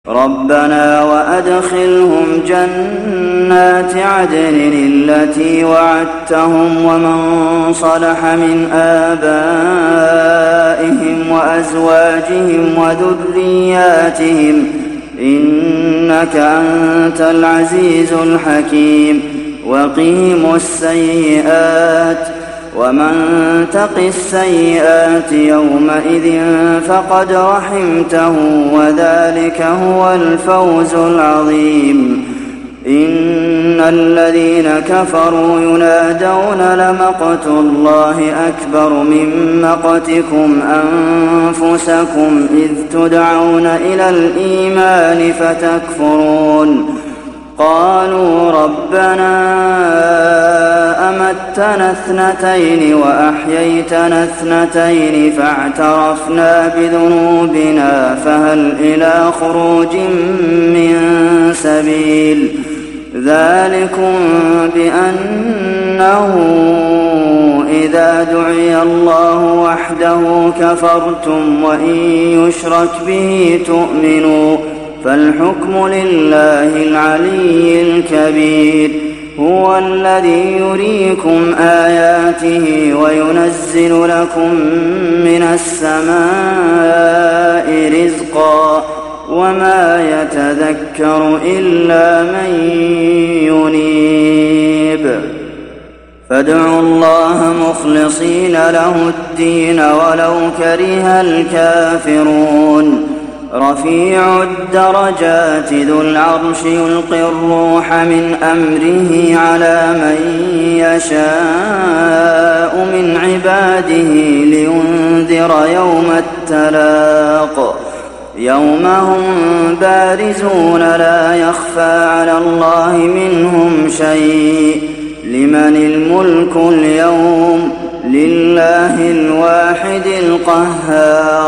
ربنا وأدخلهم جنات عدن التي وعدتهم ومن صلح من آبائهم وأزواجهم وذرياتهم إنك أنت العزيز الحكيم وقهم السيئات ومن تق السيئات يومئذ فقد رحمته وذلك هو الفوز العظيم إن الذين كفروا ينادون لمقت الله أكبر من مقتكم أنفسكم إذ تدعون إلى الإيمان فتكفرون قالوا ربنا أمتنا اثنتين وأحييتنا اثنتين فاعترفنا بذنوبنا فهل إلى خروج من سبيل ذلكم بأنه إذا دعي الله وحده كفرتم وإن يشرك به تؤمنوا فالحكم لله العلي الكبير هو الذي يريكم آياته وينزل لكم من السماء رزقا وما يتذكر إلا من ينيب فادعوا الله مخلصين له الدين ولو كره الكافرون رفيع الدرجات ذو العرش يلقي الروح من أمره على من يشاء من عباده لينذر يوم التلاق يوم هم بارزون لا يخفى على الله منهم شيء لمن الملك اليوم لله الواحد القهار